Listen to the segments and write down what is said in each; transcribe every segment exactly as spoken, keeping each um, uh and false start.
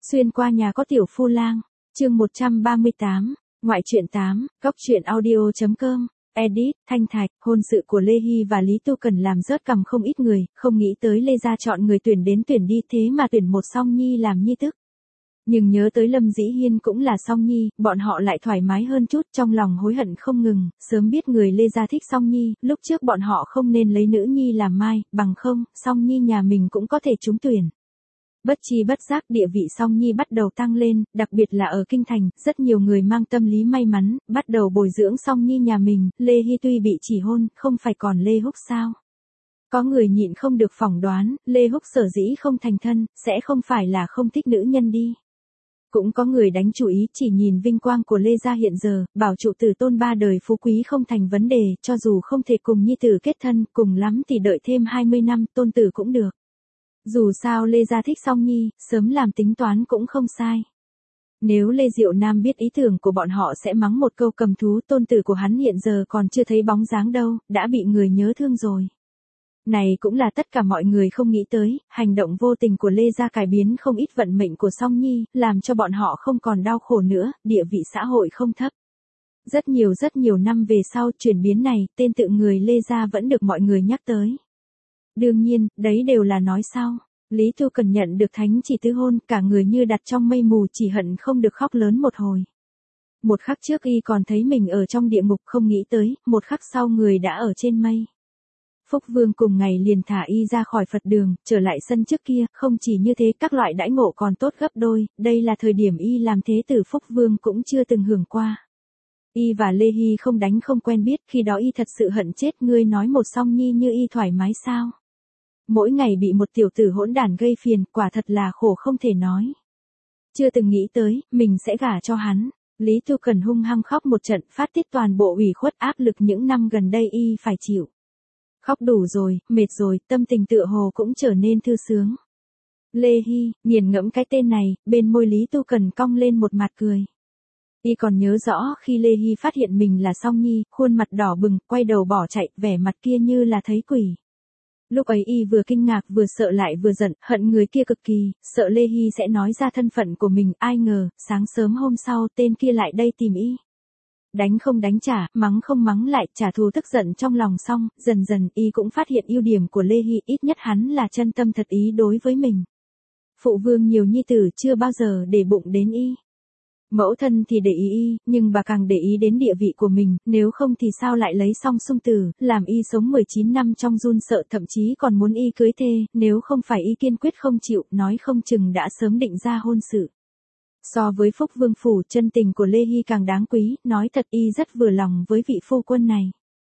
Xuyên qua nhà có tiểu phu lang, chương một trăm ba mươi tám, ngoại truyện tám, góc truyện audio.com, edit, Thanh Thạch, hôn sự của Lê Hy và Lý Tu Cần làm rớt cằm không ít người, không nghĩ tới Lê gia chọn người tuyển đến tuyển đi thế mà tuyển một Song Nhi làm nhi tức. Nhưng nhớ tới Lâm Dĩ Hiên cũng là Song Nhi, bọn họ lại thoải mái hơn chút, trong lòng hối hận không ngừng, sớm biết người Lê gia thích Song Nhi, lúc trước bọn họ không nên lấy nữ nhi làm mai, bằng không, Song Nhi nhà mình cũng có thể trúng tuyển. Bất chi bất giác địa vị Song Nhi bắt đầu tăng lên, đặc biệt là ở Kinh Thành, rất nhiều người mang tâm lý may mắn, bắt đầu bồi dưỡng Song Nhi nhà mình, Lê Hy tuy bị chỉ hôn, không phải còn Lê Húc sao? Có người nhịn không được phỏng đoán, Lê Húc sở dĩ không thành thân, sẽ không phải là không thích nữ nhân đi. Cũng có người đánh chủ ý chỉ nhìn vinh quang của Lê gia hiện giờ, bảo trụ tử tôn ba đời phú quý không thành vấn đề, cho dù không thể cùng nhi tử kết thân, cùng lắm thì đợi thêm hai mươi năm, tôn tử cũng được. Dù sao Lê gia thích Song Nhi, sớm làm tính toán cũng không sai. Nếu Lê Diệu Nam biết ý tưởng của bọn họ sẽ mắng một câu cầm thú, tôn tử của hắn hiện giờ còn chưa thấy bóng dáng đâu, đã bị người nhớ thương rồi. Này cũng là tất cả mọi người không nghĩ tới, hành động vô tình của Lê gia cải biến không ít vận mệnh của Song Nhi, làm cho bọn họ không còn đau khổ nữa, địa vị xã hội không thấp. Rất nhiều rất nhiều năm về sau, chuyển biến này, tên tự người Lê gia vẫn được mọi người nhắc tới. Đương nhiên, đấy đều là nói sau. Lý Tu Cần nhận được thánh chỉ tứ hôn, cả người như đặt trong mây mù, chỉ hận không được khóc lớn một hồi. Một khắc trước y còn thấy mình ở trong địa ngục, không nghĩ tới, một khắc sau người đã ở trên mây. Phúc Vương cùng ngày liền thả y ra khỏi Phật đường, trở lại sân trước kia, không chỉ như thế các loại đãi ngộ còn tốt gấp đôi, đây là thời điểm y làm thế tử Phúc Vương cũng chưa từng hưởng qua. Y và Lê Hy không đánh không quen biết, khi đó y thật sự hận chết, ngươi nói một Song Nhi như y thoải mái sao? Mỗi ngày bị một tiểu tử hỗn đản gây phiền, quả thật là khổ không thể nói. Chưa từng nghĩ tới, mình sẽ gả cho hắn. Lý Tu Cần hung hăng khóc một trận, phát tiết toàn bộ ủy khuất áp lực những năm gần đây y phải chịu. Khóc đủ rồi, mệt rồi, tâm tình tựa hồ cũng trở nên thư sướng. Lê Hy, nghiền ngẫm cái tên này, bên môi Lý Tu Cần cong lên một mặt cười. Y còn nhớ rõ khi Lê Hy phát hiện mình là Song Nhi, khuôn mặt đỏ bừng, quay đầu bỏ chạy, vẻ mặt kia như là thấy quỷ. Lúc ấy y vừa kinh ngạc vừa sợ lại vừa giận, hận người kia cực kỳ, sợ Lê Hy sẽ nói ra thân phận của mình, ai ngờ, sáng sớm hôm sau tên kia lại đây tìm y. Đánh không đánh trả, mắng không mắng lại, trả thù tức giận trong lòng xong, dần dần y cũng phát hiện ưu điểm của Lê Hy, ít nhất hắn là chân tâm thật ý đối với mình. Phụ vương nhiều nhi tử chưa bao giờ để bụng đến y. Mẫu thân thì để ý y, nhưng bà càng để ý đến địa vị của mình, nếu không thì sao lại lấy Song Sung Tử, làm y sống mười chín năm trong run sợ, thậm chí còn muốn y cưới thê, nếu không phải y kiên quyết không chịu, nói không chừng đã sớm định ra hôn sự. So với Phúc Vương phủ, chân tình của Lê Hy càng đáng quý, nói thật y rất vừa lòng với vị phu quân này.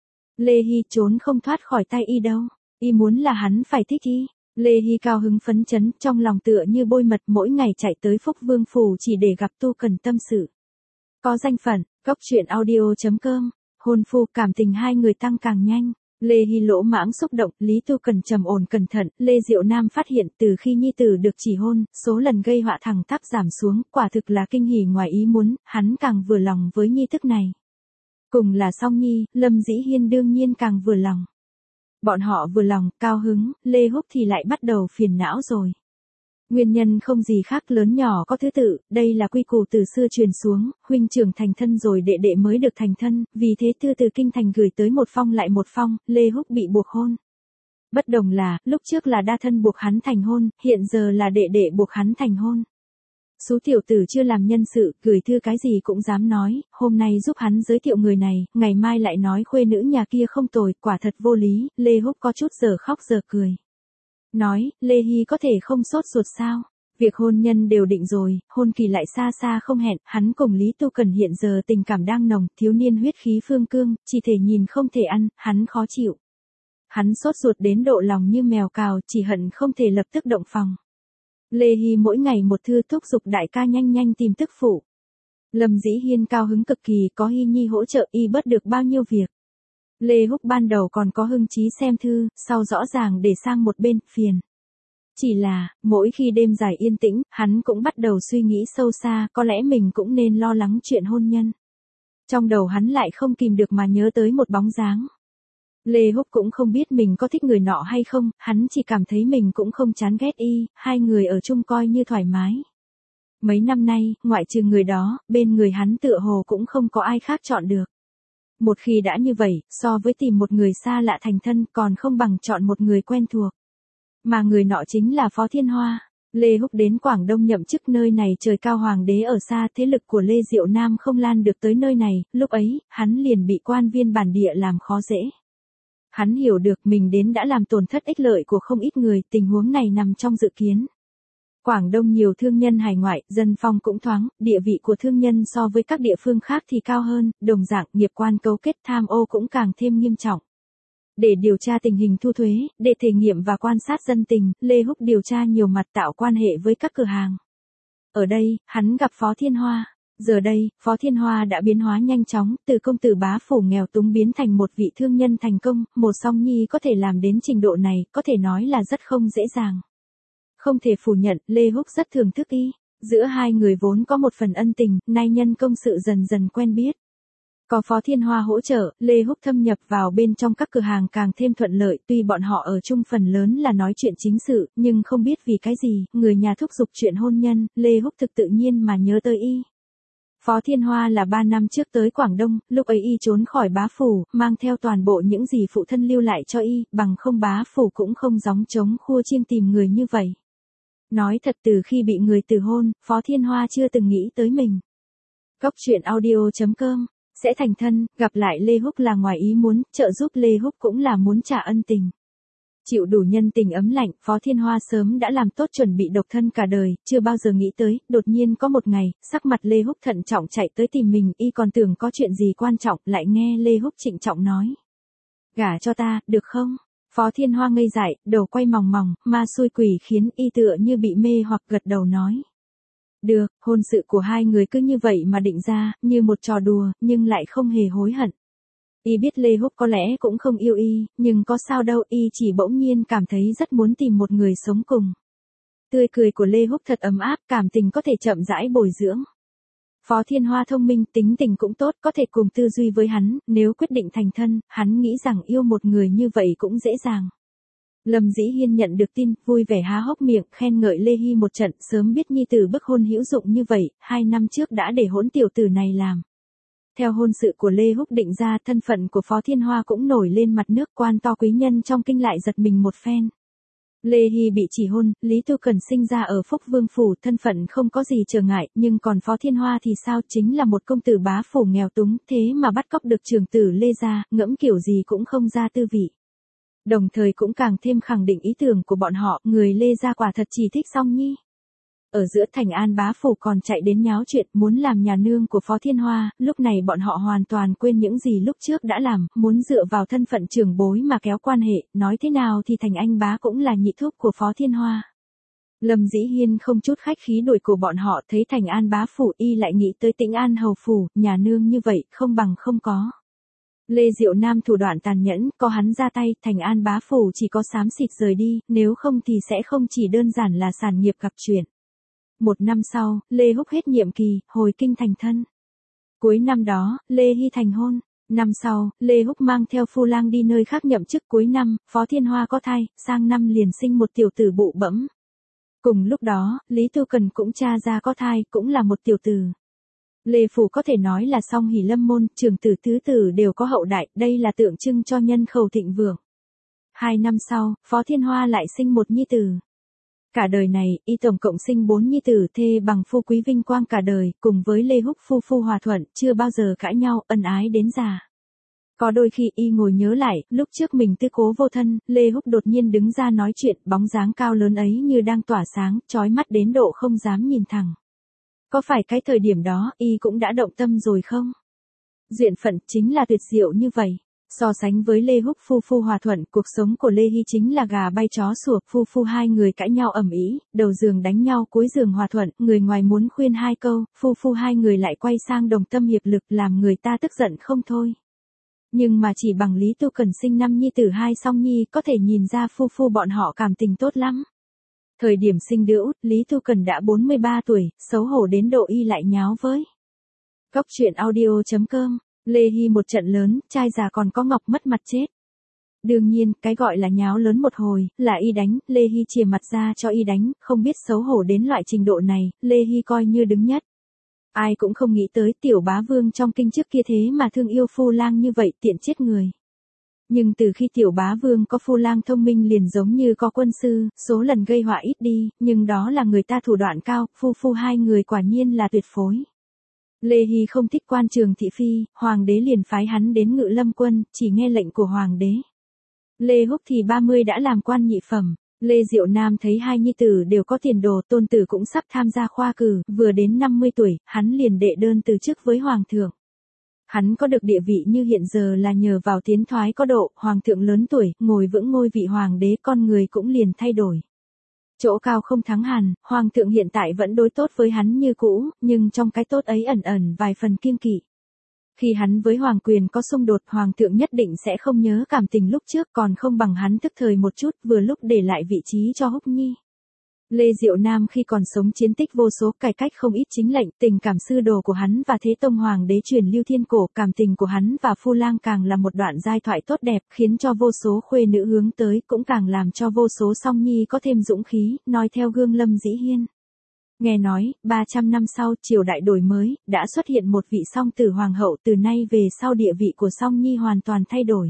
Lê Hy trốn không thoát khỏi tay y đâu, y muốn là hắn phải thích y. Lê Hy cao hứng phấn chấn, trong lòng tựa như bôi mật, mỗi ngày chạy tới Phúc Vương phủ chỉ để gặp Tu Cần tâm sự. Có danh phận, góc truyện audio.com, hôn phu, cảm tình hai người tăng càng nhanh. Lê Hy lỗ mãng xúc động, Lý Tu Cần trầm ổn cẩn thận, Lê Diệu Nam phát hiện từ khi nhi tử được chỉ hôn, số lần gây họa thẳng tắp giảm xuống, quả thực là kinh hỉ ngoài ý muốn, hắn càng vừa lòng với nhi thức này. Cùng là Song Nhi, Lâm Dĩ Hiên đương nhiên càng vừa lòng. Bọn họ vừa lòng, cao hứng, Lê Húc thì lại bắt đầu phiền não rồi. Nguyên nhân không gì khác, lớn nhỏ có thứ tự, đây là quy củ từ xưa truyền xuống, huynh trưởng thành thân rồi đệ đệ mới được thành thân, vì thế thư từ Kinh Thành gửi tới một phong lại một phong, Lê Húc bị buộc hôn. Bất đồng là, lúc trước là đa thân buộc hắn thành hôn, hiện giờ là đệ đệ buộc hắn thành hôn. Số tiểu tử chưa làm nhân sự, gửi thư cái gì cũng dám nói, hôm nay giúp hắn giới thiệu người này, ngày mai lại nói khuê nữ nhà kia không tồi, quả thật vô lý, Lê Húc có chút giờ khóc giờ cười. Nói, Lê Hy có thể không sốt ruột sao? Việc hôn nhân đều định rồi, hôn kỳ lại xa xa không hẹn, hắn cùng Lý Tu Cần hiện giờ tình cảm đang nồng, thiếu niên huyết khí phương cương, chỉ thể nhìn không thể ăn, hắn khó chịu. Hắn sốt ruột đến độ lòng như mèo cào, chỉ hận không thể lập tức động phòng. Lê Hy mỗi ngày một thư thúc giục đại ca nhanh nhanh tìm tức phụ. Lâm Dĩ Hiên cao hứng cực kỳ, có Hy Nhi hỗ trợ y bớt được bao nhiêu việc. Lê Húc ban đầu còn có hưng chí xem thư, sau rõ ràng để sang một bên, phiền. Chỉ là, mỗi khi đêm dài yên tĩnh, hắn cũng bắt đầu suy nghĩ sâu xa, có lẽ mình cũng nên lo lắng chuyện hôn nhân. Trong đầu hắn lại không kìm được mà nhớ tới một bóng dáng. Lê Húc cũng không biết mình có thích người nọ hay không, hắn chỉ cảm thấy mình cũng không chán ghét y, hai người ở chung coi như thoải mái. Mấy năm nay, ngoại trừ người đó, bên người hắn tựa hồ cũng không có ai khác chọn được. Một khi đã như vậy, so với tìm một người xa lạ thành thân còn không bằng chọn một người quen thuộc. Mà người nọ chính là Phó Thiên Hoa. Lê Húc đến Quảng Đông nhậm chức nơi này trời cao hoàng đế ở xa, thế lực của Lê Diệu Nam không lan được tới nơi này, lúc ấy, hắn liền bị quan viên bản địa làm khó dễ. Hắn hiểu được mình đến đã làm tổn thất ích lợi của không ít người, tình huống này nằm trong dự kiến. Quảng Đông nhiều thương nhân hải ngoại, dân phong cũng thoáng, địa vị của thương nhân so với các địa phương khác thì cao hơn, đồng dạng nghiệp quan cấu kết tham ô cũng càng thêm nghiêm trọng. Để điều tra tình hình thu thuế, để thể nghiệm và quan sát dân tình, Lê Húc điều tra nhiều mặt tạo quan hệ với các cửa hàng. Ở đây, hắn gặp Phó Thiên Hoa. Giờ đây, Phó Thiên Hoa đã biến hóa nhanh chóng, từ công tử bá phủ nghèo túng biến thành một vị thương nhân thành công, một song nhi có thể làm đến trình độ này, có thể nói là rất không dễ dàng. Không thể phủ nhận, Lê Húc rất thưởng thức y. Giữa hai người vốn có một phần ân tình, nay nhân công sự dần dần quen biết. Có Phó Thiên Hoa hỗ trợ, Lê Húc thâm nhập vào bên trong các cửa hàng càng thêm thuận lợi, tuy bọn họ ở chung phần lớn là nói chuyện chính sự, nhưng không biết vì cái gì, người nhà thúc giục chuyện hôn nhân, Lê Húc thực tự nhiên mà nhớ tới y. Phó Thiên Hoa là ba năm trước tới Quảng Đông, lúc ấy y trốn khỏi bá phủ, mang theo toàn bộ những gì phụ thân lưu lại cho y, bằng không bá phủ cũng không gióng trống khua chiêng tìm người như vậy. Nói thật, từ khi bị người từ hôn, Phó Thiên Hoa chưa từng nghĩ tới mình. Cốc truyện audio chấm com sẽ thành thân, gặp lại Lê Húc là ngoài ý muốn, trợ giúp Lê Húc cũng là muốn trả ân tình. Chịu đủ nhân tình ấm lạnh, Phó Thiên Hoa sớm đã làm tốt chuẩn bị độc thân cả đời, chưa bao giờ nghĩ tới, đột nhiên có một ngày, sắc mặt Lê Húc thận trọng chạy tới tìm mình, y còn tưởng có chuyện gì quan trọng, lại nghe Lê Húc trịnh trọng nói. Gả cho ta, được không? Phó Thiên Hoa ngây dại, đầu quay mòng mòng, ma xui quỷ khiến y tựa như bị mê hoặc gật đầu nói. Được, hôn sự của hai người cứ như vậy mà định ra, như một trò đùa, nhưng lại không hề hối hận. Y biết Lê Húc có lẽ cũng không yêu y, nhưng có sao đâu, y chỉ bỗng nhiên cảm thấy rất muốn tìm một người sống cùng. Tươi cười của Lê Húc thật ấm áp, cảm tình có thể chậm rãi bồi dưỡng. Phó Thiên Hoa thông minh, tính tình cũng tốt, có thể cùng tư duy với hắn, nếu quyết định thành thân, hắn nghĩ rằng yêu một người như vậy cũng dễ dàng. Lâm Dĩ Hiên nhận được tin, vui vẻ há hốc miệng, khen ngợi Lê Hy một trận, sớm biết nhi tử bức hôn hữu dụng như vậy, hai năm trước đã để hỗn tiểu tử này làm. Theo hôn sự của Lê Húc định ra, thân phận của Phó Thiên Hoa cũng nổi lên mặt nước, quan to quý nhân trong kinh lại giật mình một phen. Lê Hy bị chỉ hôn, Lý Tu Cần sinh ra ở Phúc Vương Phủ, thân phận không có gì trở ngại, nhưng còn Phó Thiên Hoa thì sao, chính là một công tử bá phủ nghèo túng, thế mà bắt cóc được trưởng tử Lê gia, ngẫm kiểu gì cũng không ra tư vị. Đồng thời cũng càng thêm khẳng định ý tưởng của bọn họ, người Lê gia quả thật chỉ thích Song Nhi. Ở giữa Thành An bá phủ còn chạy đến nháo chuyện, muốn làm nhà nương của Phó Thiên Hoa, lúc này bọn họ hoàn toàn quên những gì lúc trước đã làm, muốn dựa vào thân phận trưởng bối mà kéo quan hệ, nói thế nào thì Thành Anh bá cũng là nhị thúc của Phó Thiên Hoa. Lâm Dĩ Hiên không chút khách khí đuổi của bọn họ, thấy Thành An bá phủ y lại nghĩ tới Tĩnh An hầu phủ, nhà nương như vậy, không bằng không có. Lê Diệu Nam thủ đoạn tàn nhẫn, có hắn ra tay, Thành An bá phủ chỉ có xám xịt rời đi, nếu không thì sẽ không chỉ đơn giản là sản nghiệp gặp chuyện. Một năm sau, Lê Húc hết nhiệm kỳ, hồi kinh thành thân. Cuối năm đó, Lê Hy thành hôn. Năm sau, Lê Húc mang theo phu lang đi nơi khác nhậm chức. Cuối năm, Phó Thiên Hoa có thai, sang năm liền sinh một tiểu tử bụ bẫm. Cùng lúc đó, Lý Tu Cần cũng tra ra có thai, cũng là một tiểu tử. Lê Phủ có thể nói là song hỷ lâm môn, trưởng tử tứ tử đều có hậu đại, đây là tượng trưng cho nhân khẩu thịnh vượng. Hai năm sau, Phó Thiên Hoa lại sinh một nhi tử. Cả đời này, y tổng cộng sinh bốn nhi tử, thê bằng phu quý vinh quang cả đời, cùng với Lê Húc phu phu hòa thuận, chưa bao giờ cãi nhau, ân ái đến già. Có đôi khi y ngồi nhớ lại, lúc trước mình tư cố vô thân, Lê Húc đột nhiên đứng ra nói chuyện, bóng dáng cao lớn ấy như đang tỏa sáng, chói mắt đến độ không dám nhìn thẳng. Có phải cái thời điểm đó, y cũng đã động tâm rồi không? Duyên phận chính là tuyệt diệu như vậy. So sánh với Lê Húc phu phu hòa thuận, cuộc sống của Lê Hy chính là gà bay chó sủa, phu phu hai người cãi nhau ầm ĩ, đầu giường đánh nhau, cuối giường hòa thuận, người ngoài muốn khuyên hai câu, phu phu hai người lại quay sang đồng tâm hiệp lực, làm người ta tức giận không thôi. Nhưng mà chỉ bằng Lý Tu Cần sinh năm nhi tử hai song nhi, có thể nhìn ra phu phu bọn họ cảm tình tốt lắm. Thời điểm sinh đứa út, Lý Tu Cần đã bốn mươi ba tuổi, xấu hổ đến độ y lại nháo với. Cốc truyện audio chấm com Lê Hy một trận lớn, trai già còn có ngọc mất mặt chết. Đương nhiên, cái gọi là nháo lớn một hồi, là y đánh, Lê Hy chìa mặt ra cho y đánh, không biết xấu hổ đến loại trình độ này, Lê Hy coi như đứng nhất. Ai cũng không nghĩ tới tiểu bá vương trong kinh trước kia thế mà thương yêu Phu Lang như vậy, tiện chết người. Nhưng từ khi tiểu bá vương có Phu Lang thông minh liền giống như có quân sư, số lần gây họa ít đi, nhưng đó là người ta thủ đoạn cao, phu phu hai người quả nhiên là tuyệt phối. Lê Hy không thích quan trường thị phi, hoàng đế liền phái hắn đến Ngự Lâm quân, chỉ nghe lệnh của hoàng đế. Lê Húc thì ba mươi đã làm quan nhị phẩm. Lê Diệu Nam thấy hai nhi tử đều có tiền đồ, tôn tử cũng sắp tham gia khoa cử, vừa đến năm mươi tuổi, hắn liền đệ đơn từ chức với hoàng thượng. Hắn có được địa vị như hiện giờ là nhờ vào tiến thoái có độ, hoàng thượng lớn tuổi, ngồi vững ngôi vị hoàng đế, con người cũng liền thay đổi. Chỗ cao không thắng hàn, hoàng thượng hiện tại vẫn đối tốt với hắn như cũ, nhưng trong cái tốt ấy ẩn ẩn vài phần kiêng kỵ. Khi hắn với hoàng quyền có xung đột, hoàng thượng nhất định sẽ không nhớ cảm tình lúc trước, còn không bằng hắn tức thời một chút, vừa lúc để lại vị trí cho Húc Nhi. Lê Diệu Nam khi còn sống chiến tích vô số, cải cách không ít chính lệnh, tình cảm sư đồ của hắn và Thế Tông hoàng đế truyền lưu thiên cổ, cảm tình của hắn và Phu Lang càng là một đoạn giai thoại tốt đẹp, khiến cho vô số khuê nữ hướng tới, cũng càng làm cho vô số song nhi có thêm dũng khí, nói theo gương Lâm Dĩ Hiên. Nghe nói, ba trăm năm sau, triều đại đổi mới, đã xuất hiện một vị song tử hoàng hậu, từ nay về sau địa vị của song nhi hoàn toàn thay đổi.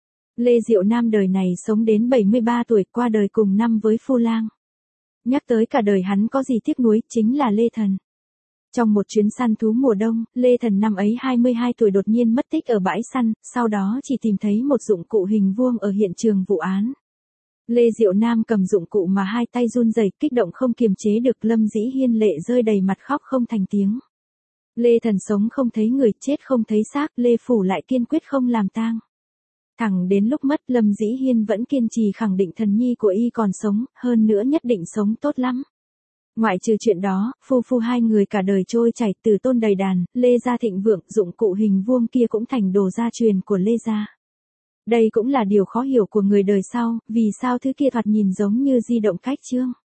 Lê Diệu Nam đời này sống đến bảy mươi ba tuổi, qua đời cùng năm với Phu Lang. Nhắc tới cả đời hắn có gì tiếc nuối, chính là Lê Thần. Trong một chuyến săn thú mùa đông, Lê Thần năm ấy hai mươi hai tuổi đột nhiên mất tích ở bãi săn, sau đó chỉ tìm thấy một dụng cụ hình vuông ở hiện trường vụ án. Lê Diệu Nam cầm dụng cụ mà hai tay run rẩy, kích động không kiềm chế được, Lâm Dĩ Hiên lệ rơi đầy mặt, khóc không thành tiếng. Lê Thần sống không thấy người, chết không thấy xác, Lê Phủ lại kiên quyết không làm tang. Thẳng đến lúc mất, Lâm Dĩ Hiên vẫn kiên trì khẳng định thần nhi của y còn sống, hơn nữa nhất định sống tốt lắm. Ngoại trừ chuyện đó, phu phu hai người cả đời trôi chảy, từ tôn đầy đàn, Lê gia thịnh vượng, dụng cụ hình vuông kia cũng thành đồ gia truyền của Lê gia. Đây cũng là điều khó hiểu của người đời sau, vì sao thứ kia thoạt nhìn giống như di động cách chương.